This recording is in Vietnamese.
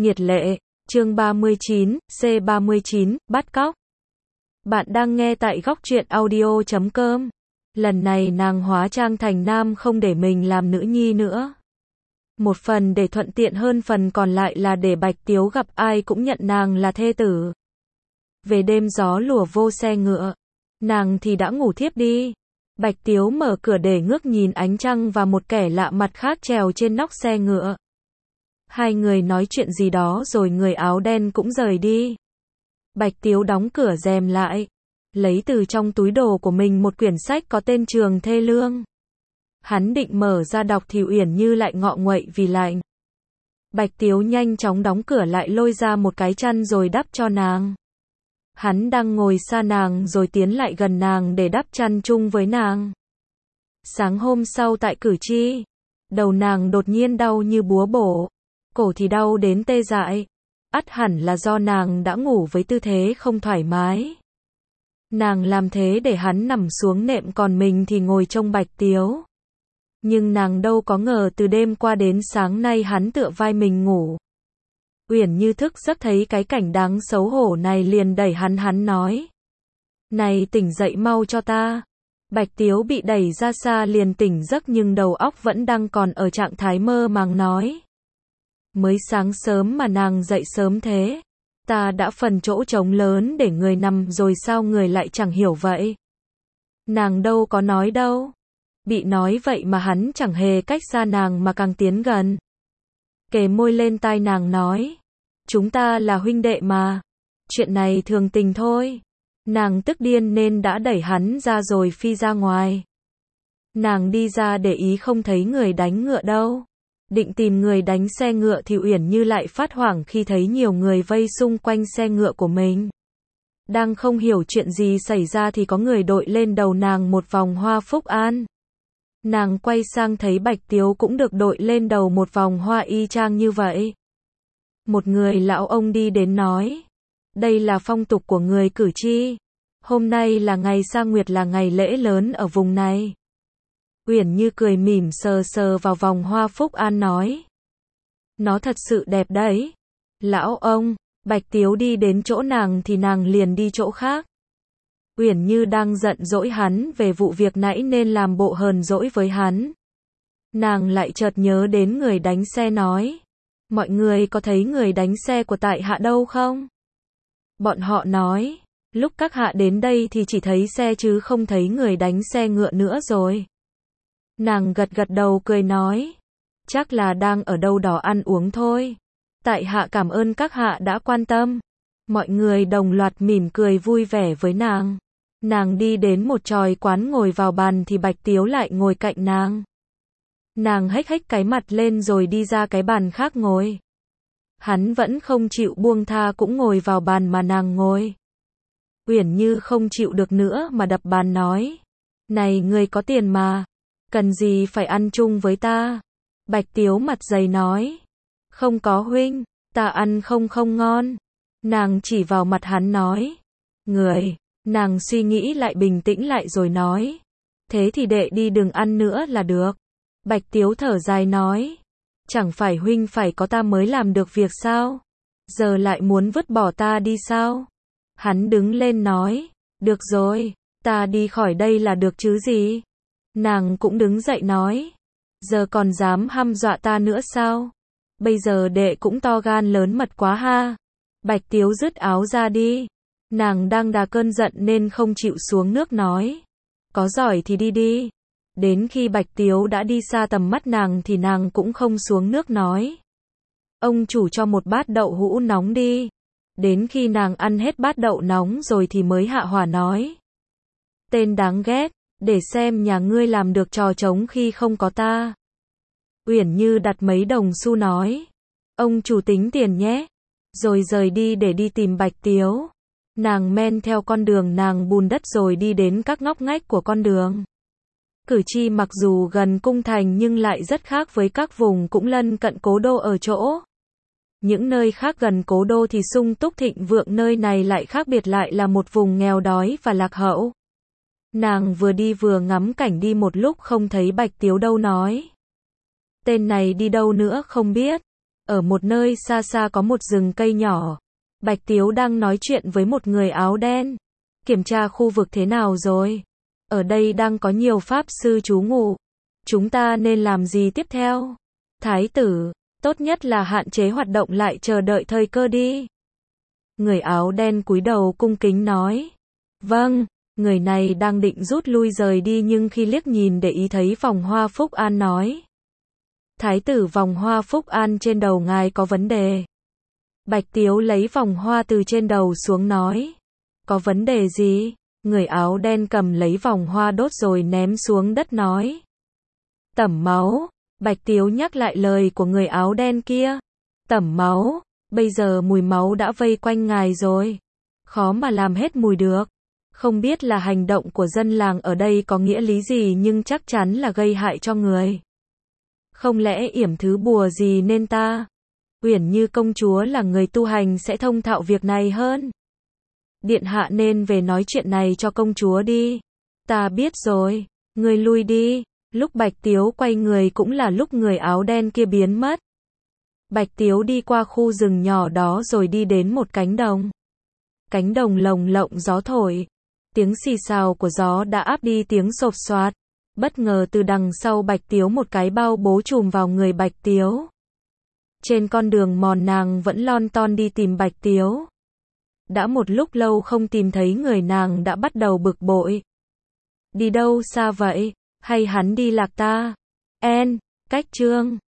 Nhiệt lệ, chương 39, C39, bắt cóc. Bạn đang nghe tại góc truyện audio.com. Lần này nàng hóa trang thành nam không để mình làm nữ nhi nữa. Một phần để thuận tiện hơn, phần còn lại là để Bạch Tiếu gặp ai cũng nhận nàng là thê tử. Về đêm gió lùa vô xe ngựa, nàng thì đã ngủ thiếp đi. Bạch Tiếu mở cửa để ngước nhìn ánh trăng và một kẻ lạ mặt khác trèo trên nóc xe ngựa. Hai người nói chuyện gì đó rồi người áo đen cũng rời đi. Bạch Tiếu đóng cửa rèm lại, lấy từ trong túi đồ của mình một quyển sách có tên Trường Thê Lương. Hắn định mở ra đọc thì Uyển Như lại ngọ nguậy vì lạnh. Bạch Tiếu nhanh chóng đóng cửa lại, lôi ra một cái chăn rồi đắp cho nàng. Hắn đang ngồi xa nàng rồi tiến lại gần nàng để đắp chăn chung với nàng. Sáng hôm sau tại Cử Tri, đầu nàng đột nhiên đau như búa bổ, cổ thì đau đến tê dại. Ắt hẳn là do nàng đã ngủ với tư thế không thoải mái. Nàng làm thế để hắn nằm xuống nệm, còn mình thì ngồi trông Bạch Tiếu. Nhưng nàng đâu có ngờ từ đêm qua đến sáng nay hắn tựa vai mình ngủ. Uyển Như thức giấc thấy cái cảnh đáng xấu hổ này liền đẩy hắn nói: "Này, tỉnh dậy mau cho ta." Bạch Tiếu bị đẩy ra xa liền tỉnh giấc nhưng đầu óc vẫn đang còn ở trạng thái mơ màng nói: "Mới sáng sớm mà nàng dậy sớm thế. Ta đã phần chỗ trống lớn để người nằm rồi sao người lại chẳng hiểu vậy?" Nàng đâu có nói đâu. Bị nói vậy mà hắn chẳng hề cách xa nàng mà càng tiến gần. Kề môi lên tai nàng nói: "Chúng ta là huynh đệ mà. Chuyện này thường tình thôi." Nàng tức điên nên đã đẩy hắn ra rồi phi ra ngoài. Nàng đi ra để ý không thấy người đánh ngựa đâu. Định tìm người đánh xe ngựa thì Uyển Như lại phát hoảng khi thấy nhiều người vây xung quanh xe ngựa của mình. Đang không hiểu chuyện gì xảy ra thì có người đội lên đầu nàng một vòng hoa phúc an. Nàng quay sang thấy Bạch Tiếu cũng được đội lên đầu một vòng hoa y chang như vậy. Một người lão ông đi đến nói: "Đây là phong tục của người Cử Tri. Hôm nay là ngày sa nguyệt, là ngày lễ lớn ở vùng này." Uyển Như cười mỉm sờ sờ vào vòng hoa phúc an nói: "Nó thật sự đẹp đấy." "Lão ông." Bạch Tiếu đi đến chỗ nàng thì nàng liền đi chỗ khác. Uyển Như đang giận dỗi hắn về vụ việc nãy nên làm bộ hờn dỗi với hắn. Nàng lại chợt nhớ đến người đánh xe nói: "Mọi người có thấy người đánh xe của tại hạ đâu không?" Bọn họ nói: "Lúc các hạ đến đây thì chỉ thấy xe chứ không thấy người đánh xe ngựa nữa rồi." Nàng gật gật đầu cười nói: "Chắc là đang ở đâu đó ăn uống thôi. Tại hạ cảm ơn các hạ đã quan tâm." Mọi người đồng loạt mỉm cười vui vẻ với nàng. Nàng đi đến một chòi quán ngồi vào bàn thì Bạch Tiếu lại ngồi cạnh nàng. Nàng hếch hếch cái mặt lên rồi đi ra cái bàn khác ngồi. Hắn vẫn không chịu buông tha, cũng ngồi vào bàn mà nàng ngồi. Uyển Như không chịu được nữa mà đập bàn nói: "Này, người có tiền mà, cần gì phải ăn chung với ta?" Bạch Tiếu mặt dày nói: "Không có huynh, ta ăn không ngon." Nàng chỉ vào mặt hắn nói: "Người." Nàng suy nghĩ lại, bình tĩnh lại rồi nói: "Thế thì đệ đi đừng ăn nữa là được." Bạch Tiếu thở dài nói: "Chẳng phải huynh phải có ta mới làm được việc sao? Giờ lại muốn vứt bỏ ta đi sao?" Hắn đứng lên nói: "Được rồi, ta đi khỏi đây là được chứ gì." Nàng cũng đứng dậy nói: "Giờ còn dám hăm dọa ta nữa sao? Bây giờ đệ cũng to gan lớn mật quá ha." Bạch Tiếu dứt áo ra đi. Nàng đang đà cơn giận nên không chịu xuống nước nói: "Có giỏi thì đi đi." Đến khi Bạch Tiếu đã đi xa tầm mắt nàng thì nàng cũng không xuống nước nói: "Ông chủ cho một bát đậu hũ nóng đi." Đến khi nàng ăn hết bát đậu nóng rồi thì mới hạ hỏa nói: "Tên đáng ghét, để xem nhà ngươi làm được trò trống khi không có ta." Uyển Như đặt mấy đồng xu nói: "Ông chủ tính tiền nhé." Rồi rời đi để đi tìm Bạch Tiếu. Nàng men theo con đường nàng bùn đất rồi đi đến các ngóc ngách của con đường. Cử Tri mặc dù gần cung thành nhưng lại rất khác với các vùng cũng lân cận cố đô ở chỗ. Những nơi khác gần cố đô thì sung túc thịnh vượng, nơi này lại khác biệt, lại là một vùng nghèo đói và lạc hậu. Nàng vừa đi vừa ngắm cảnh, đi một lúc không thấy Bạch Tiếu đâu nói: "Tên này đi đâu nữa không biết." Ở một nơi xa xa có một rừng cây nhỏ. Bạch Tiếu đang nói chuyện với một người áo đen. Kiểm tra khu vực thế nào rồi? Ở đây đang có nhiều pháp sư trú ngụ. Chúng ta nên làm gì tiếp theo? Thái tử, tốt nhất là hạn chế hoạt động lại chờ đợi thời cơ đi. Người áo đen cúi đầu cung kính nói. Vâng, người này đang định rút lui rời đi nhưng khi liếc nhìn để ý thấy vòng hoa Phúc An nói. Thái tử, vòng hoa Phúc An trên đầu ngài có vấn đề. Bạch Tiếu lấy vòng hoa từ trên đầu xuống nói. Có vấn đề gì? Người áo đen cầm lấy vòng hoa đốt rồi ném xuống đất nói. Tẩm máu. Bạch Tiếu nhắc lại lời của người áo đen kia. Tẩm máu. Bây giờ mùi máu đã vây quanh ngài rồi. Khó mà làm hết mùi được. Không biết là hành động của dân làng ở đây có nghĩa lý gì nhưng chắc chắn là gây hại cho người. Không lẽ yểm thứ bùa gì nên ta? Uyển Như công chúa là người tu hành sẽ thông thạo việc này hơn. Điện hạ nên về nói chuyện này cho công chúa đi. Ta biết rồi, ngươi lui đi. Lúc Bạch Tiếu quay người cũng là lúc người áo đen kia biến mất. Bạch Tiếu đi qua khu rừng nhỏ đó rồi đi đến một cánh đồng. Cánh đồng lồng lộng gió thổi. Tiếng xì xào của gió đã áp đi tiếng xộp xoạt. Bất ngờ từ đằng sau Bạch Tiếu một cái bao bố trùm vào người Bạch Tiếu. Trên con đường mòn nàng vẫn lon ton đi tìm Bạch Tiếu. Đã một lúc lâu không tìm thấy người nàng đã bắt đầu bực bội. Đi đâu xa vậy? Hay hắn đi lạc ta? Cách chương